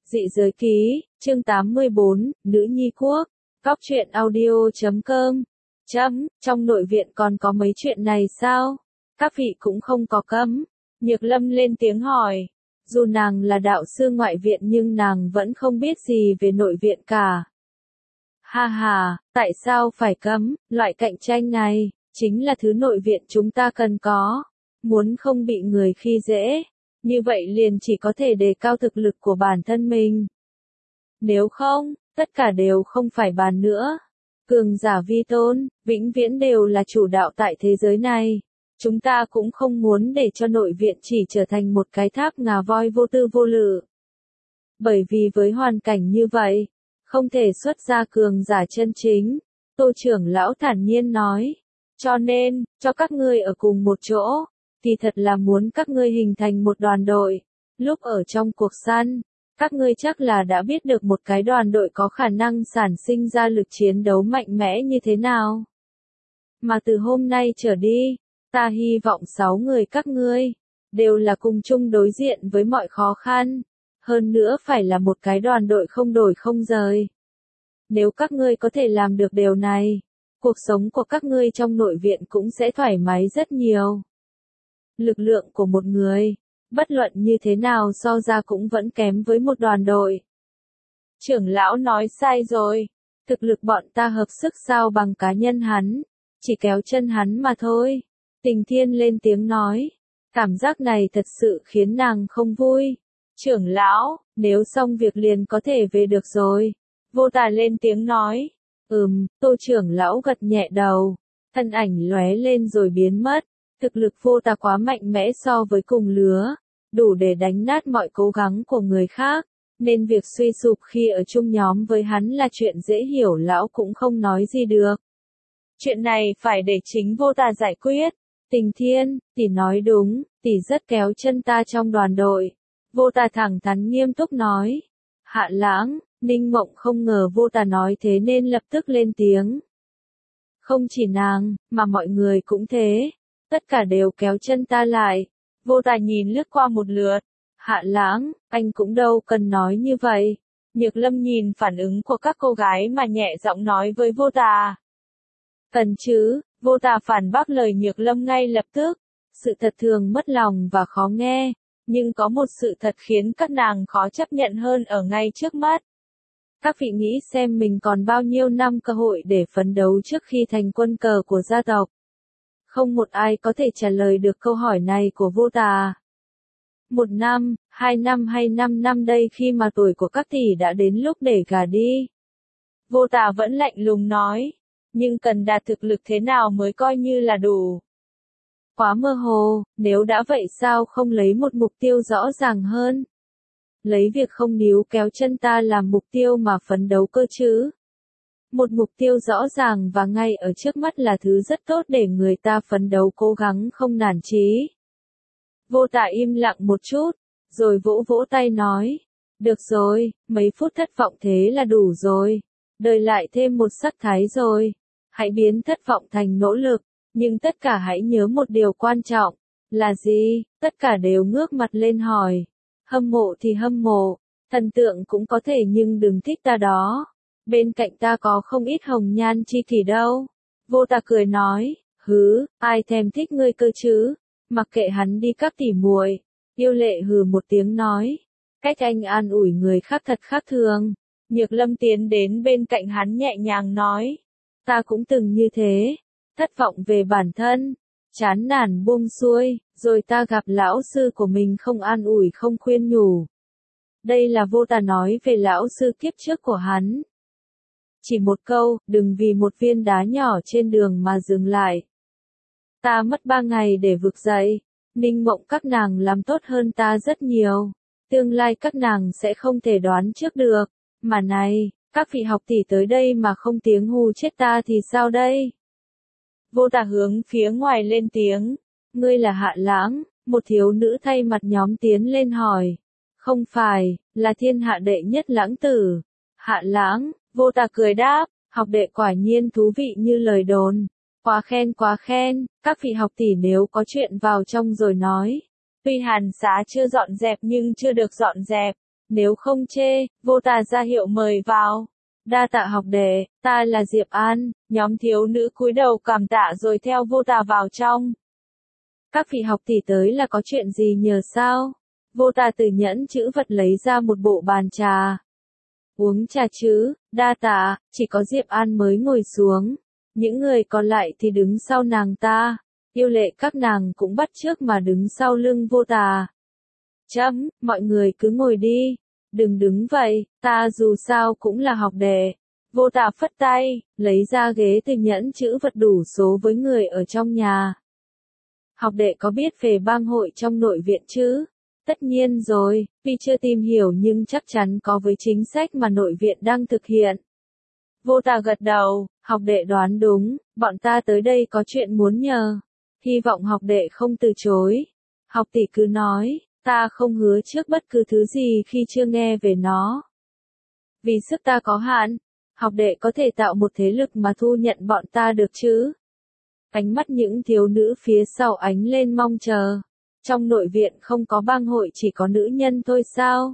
Dị giới ký, chương 84, Nữ nhi quốc, Góc truyện audio.com. Trong nội viện còn có mấy chuyện này sao? Các vị cũng không có cấm. Nhược Lâm lên tiếng hỏi. Dù nàng là đạo sư ngoại viện nhưng nàng vẫn không biết gì về nội viện cả. Ha ha, tại sao phải cấm? Loại cạnh tranh này, chính là thứ nội viện chúng ta cần có. Muốn không bị người khi dễ, như vậy liền chỉ có thể đề cao thực lực của bản thân mình. Nếu không, tất cả đều không phải bàn nữa. Cường giả vi tôn, vĩnh viễn đều là chủ đạo tại thế giới này. Chúng ta cũng không muốn để cho nội viện chỉ trở thành một cái tháp ngà voi vô tư vô lự. Bởi vì với hoàn cảnh như vậy, không thể xuất ra cường giả chân chính. Tô trưởng lão thản nhiên nói. Cho nên, cho các ngươi ở cùng một chỗ, thì thật là muốn các ngươi hình thành một đoàn đội. Lúc ở trong cuộc săn, các ngươi chắc là đã biết được một cái đoàn đội có khả năng sản sinh ra lực chiến đấu mạnh mẽ như thế nào. Mà từ hôm nay trở đi, ta hy vọng 6 người các ngươi, đều là cùng chung đối diện với mọi khó khăn. Hơn nữa phải là một cái đoàn đội không đổi không rời. Nếu các ngươi có thể làm được điều này, cuộc sống của các ngươi trong nội viện cũng sẽ thoải mái rất nhiều. Lực lượng của một người, bất luận như thế nào so ra cũng vẫn kém với một đoàn đội. Trưởng lão nói sai rồi, thực lực bọn ta hợp sức sao bằng cá nhân hắn, chỉ kéo chân hắn mà thôi. Tình Thiên lên tiếng nói, cảm giác này thật sự khiến nàng không vui. Trưởng lão, nếu xong việc liền có thể về được rồi. Vô Tà lên tiếng nói, Tô trưởng lão gật nhẹ đầu, thân ảnh lóe lên rồi biến mất. Thực lực Vô Tà quá mạnh mẽ so với cùng lứa, đủ để đánh nát mọi cố gắng của người khác, nên việc suy sụp khi ở chung nhóm với hắn là chuyện dễ hiểu, lão cũng không nói gì được. Chuyện này phải để chính Vô Tà giải quyết. Tình Thiên, tỷ nói đúng, tỷ rất kéo chân ta trong đoàn đội. Vô Tà thẳng thắn nghiêm túc nói. Hạ Lãng, Ninh Mộng không ngờ Vô Tà nói thế nên lập tức lên tiếng. Không chỉ nàng, mà mọi người cũng thế. Tất cả đều kéo chân ta lại. Vô Tà nhìn lướt qua một lượt. Hạ Lãng, anh cũng đâu cần nói như vậy. Nhược Lâm nhìn phản ứng của các cô gái mà nhẹ giọng nói với Vô Tà. Cần chứ, Vô Tà phản bác lời Nhược Lâm ngay lập tức. Sự thật thường mất lòng và khó nghe, nhưng có một sự thật khiến các nàng khó chấp nhận hơn ở ngay trước mắt. Các vị nghĩ xem mình còn bao nhiêu năm cơ hội để phấn đấu trước khi thành quân cờ của gia tộc. Không một ai có thể trả lời được câu hỏi này của Vô Tà. 1 năm, 2 năm hay 5 năm đây khi mà tuổi của các tỷ đã đến lúc để gả đi. Vô Tà vẫn lạnh lùng nói, nhưng cần đạt thực lực thế nào mới coi như là đủ. Quá mơ hồ, nếu đã vậy sao không lấy một mục tiêu rõ ràng hơn. Lấy việc không níu kéo chân ta làm mục tiêu mà phấn đấu cơ chứ. Một mục tiêu rõ ràng và ngay ở trước mắt là thứ rất tốt để người ta phấn đấu cố gắng không nản chí. Vô Tà im lặng một chút, rồi vỗ vỗ tay nói. Được rồi, mấy phút thất vọng thế là đủ rồi. Đời lại thêm một sắc thái rồi. Hãy biến thất vọng thành nỗ lực, nhưng tất cả hãy nhớ một điều quan trọng. Là gì? Tất cả đều ngước mặt lên hỏi. Hâm mộ thì hâm mộ, thần tượng cũng có thể nhưng đừng thích ta đó. Bên cạnh ta có không ít hồng nhan chi kỷ đâu. Vô Tà cười nói, ai thèm thích ngươi cơ chứ, mặc kệ hắn đi các tỉ muội. Yêu Lệ hừ một tiếng nói, cách anh an ủi người khác thật khác thường. Nhược Lâm tiến đến bên cạnh hắn nhẹ nhàng nói, ta cũng từng như thế, thất vọng về bản thân, chán nản buông xuôi, rồi ta gặp lão sư của mình không an ủi không khuyên nhủ. Đây là Vô Tà nói về lão sư kiếp trước của hắn. Chỉ một câu, đừng vì một viên đá nhỏ trên đường mà dừng lại. Ta mất 3 ngày để vực dậy, Ninh Mộng các nàng làm tốt hơn ta rất nhiều. Tương lai các nàng sẽ không thể đoán trước được. Mà này, các vị học tỷ tới đây mà không tiếng hù chết ta thì sao đây? Vô Tà hướng phía ngoài lên tiếng. Ngươi là Hạ Lãng, một thiếu nữ thay mặt nhóm tiến lên hỏi. Không phải, là thiên hạ đệ nhất lãng tử. Hạ Lãng, Vô Tà cười đáp, học đệ quả nhiên thú vị như lời đồn. Quá khen, các vị học tỷ nếu có chuyện vào trong rồi nói. Tuy hàn xá chưa dọn dẹp nhưng chưa được dọn dẹp. Nếu không chê, vô tà ra hiệu mời vào. Đa tạ học đệ, ta là Diệp An, nhóm thiếu nữ cúi đầu cảm tạ rồi theo vô tà vào trong. Các vị học tỷ tới là có chuyện gì nhờ sao? Vô tà từ nhẫn chữ vật lấy ra một bộ bàn trà. Uống trà chứ, đa tạ, chỉ có Diệp An mới ngồi xuống. Những người còn lại thì đứng sau nàng ta. Yêu lệ các nàng cũng bắt chước mà đứng sau lưng vô tà. Mọi người cứ ngồi đi. Đừng đứng vậy, ta dù sao cũng là học đệ. Vô tà phất tay, lấy ra ghế từ nhẫn chữ vật đủ số với người ở trong nhà. Học đệ có biết về bang hội trong nội viện chứ? Tất nhiên rồi, tuy chưa tìm hiểu nhưng chắc chắn có với chính sách mà nội viện đang thực hiện. Vô tà gật đầu, học đệ đoán đúng, bọn ta tới đây có chuyện muốn nhờ. Hy vọng học đệ không từ chối. Học tỷ cứ nói, ta không hứa trước bất cứ thứ gì khi chưa nghe về nó. Vì sức ta có hạn, học đệ có thể tạo một thế lực mà thu nhận bọn ta được chứ? Ánh mắt những thiếu nữ phía sau ánh lên mong chờ. Trong nội viện không có bang hội chỉ có nữ nhân thôi sao?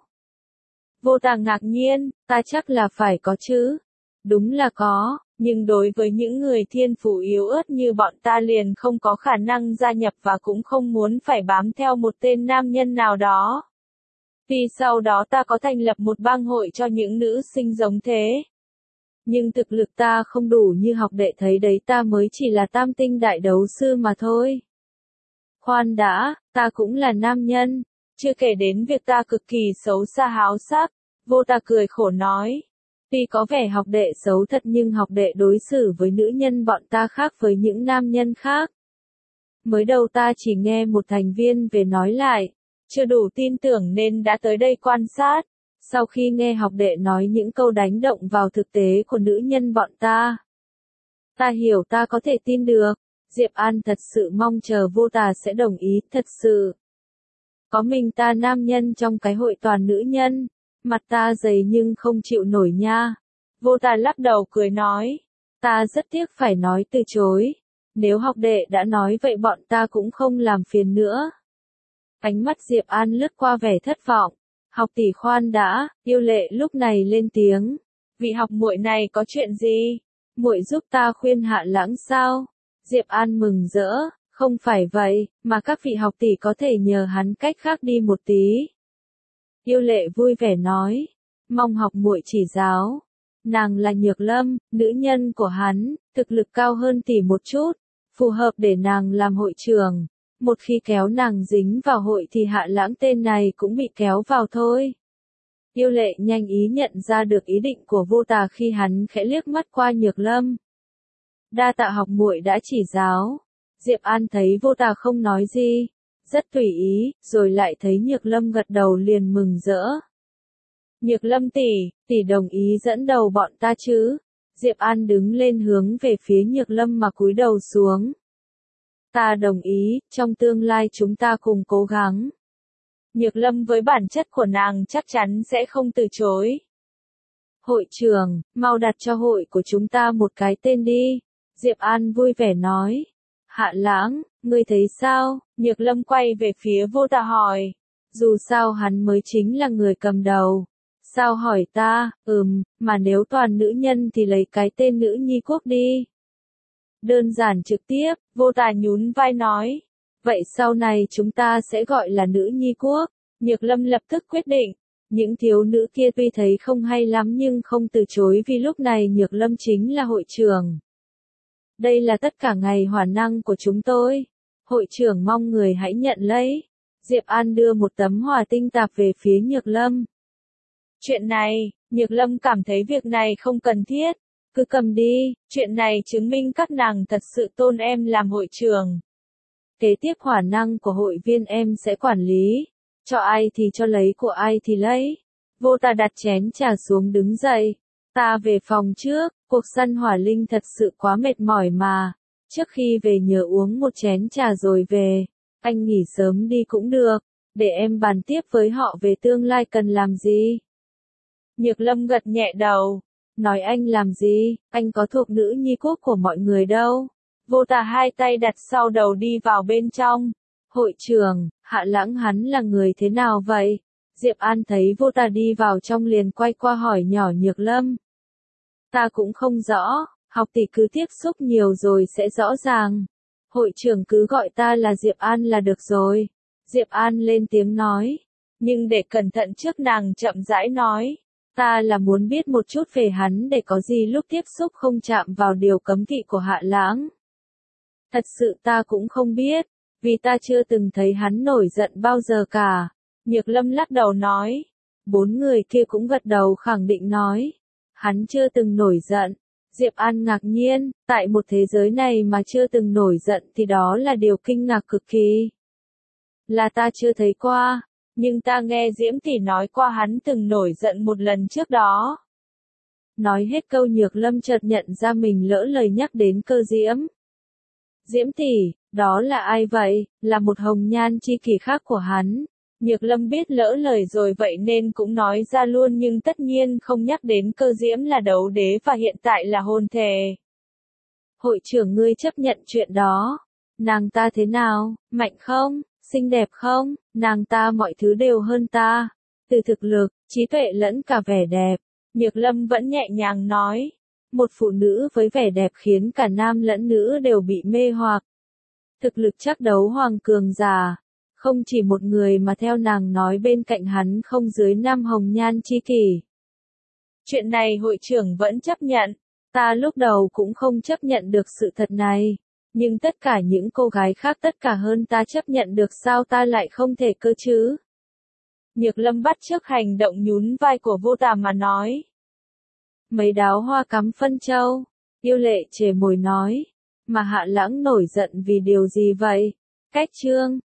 Vô tà ngạc nhiên, ta chắc là phải có chứ. Đúng là có, nhưng đối với những người thiên phú yếu ớt như bọn ta liền không có khả năng gia nhập và cũng không muốn phải bám theo một tên nam nhân nào đó. Vì sau đó ta có thành lập một bang hội cho những nữ sinh giống thế. Nhưng thực lực ta không đủ như học đệ thấy đấy, ta mới chỉ là tam tinh đại đấu sư mà thôi. Khoan đã, ta cũng là nam nhân, chưa kể đến việc ta cực kỳ xấu xa háo sắc. Vô tà cười khổ nói. Tuy có vẻ học đệ xấu thật nhưng học đệ đối xử với nữ nhân bọn ta khác với những nam nhân khác. Mới đầu ta chỉ nghe một thành viên về nói lại, chưa đủ tin tưởng nên đã tới đây quan sát. Sau khi nghe học đệ nói những câu đánh động vào thực tế của nữ nhân bọn ta, ta hiểu ta có thể tin được. Diệp An thật sự mong chờ vô tà sẽ đồng ý, thật sự. Có mình ta nam nhân trong cái hội toàn nữ nhân, mặt ta dày nhưng không chịu nổi nha. Vô tà lắc đầu cười nói, ta rất tiếc phải nói từ chối. Nếu học đệ đã nói vậy bọn ta cũng không làm phiền nữa. Ánh mắt Diệp An lướt qua vẻ thất vọng. Học tỷ khoan đã, yêu lệ lúc này lên tiếng. Vị học muội này có chuyện gì? Muội giúp ta khuyên Hạ Lãng sao? Diệp An mừng rỡ, không phải vậy, mà các vị học tỷ có thể nhờ hắn cách khác đi một tí. Yêu lệ vui vẻ nói, mong học muội chỉ giáo. Nàng là Nhược Lâm, nữ nhân của hắn, thực lực cao hơn tỷ một chút, phù hợp để nàng làm hội trưởng. Một khi kéo nàng dính vào hội thì Hạ Lãng tên này cũng bị kéo vào thôi. Yêu lệ nhanh ý nhận ra được ý định của vô tà khi hắn khẽ liếc mắt qua Nhược Lâm. Đa tạ học muội đã chỉ giáo. Diệp An thấy vô tà không nói gì, rất tùy ý, rồi lại thấy Nhược Lâm gật đầu liền mừng rỡ. Nhược Lâm tỷ đồng ý dẫn đầu bọn ta chứ? Diệp An đứng lên hướng về phía Nhược Lâm mà cúi đầu xuống. Ta đồng ý, trong tương lai chúng ta cùng cố gắng. Nhược Lâm với bản chất của nàng chắc chắn sẽ không từ chối. Hội trưởng, mau đặt cho hội của chúng ta một cái tên đi. Diệp An vui vẻ nói. Hạ Lãng, ngươi thấy sao? Nhược Lâm quay về phía vô tà hỏi. Dù sao hắn mới chính là người cầm đầu. Sao hỏi ta? Mà nếu toàn nữ nhân thì lấy cái tên nữ nhi quốc đi. Đơn giản trực tiếp, vô tà nhún vai nói. Vậy sau này chúng ta sẽ gọi là nữ nhi quốc. Nhược Lâm lập tức quyết định. Những thiếu nữ kia tuy thấy không hay lắm nhưng không từ chối vì lúc này Nhược Lâm chính là hội trưởng. Đây là tất cả ngày hỏa năng của chúng tôi. Hội trưởng mong người hãy nhận lấy. Diệp An đưa một tấm hỏa tinh tạp về phía Nhược Lâm. Chuyện này, Nhược Lâm cảm thấy việc này không cần thiết. Cứ cầm đi, chuyện này chứng minh các nàng thật sự tôn em làm hội trưởng. Kế tiếp hỏa năng của hội viên em sẽ quản lý. Cho ai thì cho lấy, của ai thì lấy. Vô tà đặt chén trà xuống đứng dậy. Ta về phòng trước, cuộc săn hỏa linh thật sự quá mệt mỏi mà. Trước khi về nhớ uống một chén trà rồi về. Anh nghỉ sớm đi cũng được, để em bàn tiếp với họ về tương lai cần làm gì. Nhược Lâm gật nhẹ đầu. Nói anh làm gì, anh có thuộc nữ nhi quốc của mọi người đâu. Vô tà hai tay đặt sau đầu đi vào bên trong. Hội trưởng, Hạ Lãng hắn là người thế nào vậy? Diệp An thấy vô tà đi vào trong liền quay qua hỏi nhỏ Nhược Lâm. Ta cũng không rõ, học tỷ cứ tiếp xúc nhiều rồi sẽ rõ ràng. Hội trưởng cứ gọi ta là Diệp An là được rồi. Diệp An lên tiếng nói. Nhưng để cẩn thận trước nàng chậm rãi nói. Ta là muốn biết một chút về hắn để có gì lúc tiếp xúc không chạm vào điều cấm kỵ của Hạ Lãng. Thật sự ta cũng không biết, vì ta chưa từng thấy hắn nổi giận bao giờ cả. Nhược Lâm lắc đầu nói. 4 người kia cũng gật đầu khẳng định nói. Hắn chưa từng nổi giận. Diệp An ngạc nhiên, tại một thế giới này mà chưa từng nổi giận thì đó là điều kinh ngạc cực kỳ. Là ta chưa thấy qua, nhưng ta nghe Diễm tỷ nói qua hắn từng nổi giận một lần trước đó. Nói hết câu Nhược Lâm chợt nhận ra mình lỡ lời nhắc đến Cơ Diễm. Diễm tỷ, đó là ai vậy? Là một hồng nhan chi kỷ khác của hắn. Nhược Lâm biết lỡ lời rồi vậy nên cũng nói ra luôn nhưng tất nhiên không nhắc đến Cơ Diễm là đấu đế và hiện tại là hồn thể. Hội trưởng ngươi chấp nhận chuyện đó. Nàng ta thế nào? Mạnh không? Xinh đẹp không? Nàng ta mọi thứ đều hơn ta. Từ thực lực, trí tuệ lẫn cả vẻ đẹp. Nhược Lâm vẫn nhẹ nhàng nói. Một phụ nữ với vẻ đẹp khiến cả nam lẫn nữ đều bị mê hoặc. Thực lực chắc đấu hoàng cường giả. Không chỉ một người mà theo nàng nói bên cạnh hắn không dưới 5 hồng nhan chi kỷ. Chuyện này hội trưởng vẫn chấp nhận. Ta lúc đầu cũng không chấp nhận được sự thật này. Nhưng tất cả những cô gái khác tất cả hơn ta chấp nhận được sao ta lại không thể cơ chứ? Nhược Lâm bắt chước hành động nhún vai của Vô Tà mà nói. Mấy đáo hoa cắm phân châu. Yêu Lệ chề môi nói. Mà Hạ Lãng nổi giận vì điều gì vậy? Cách chương.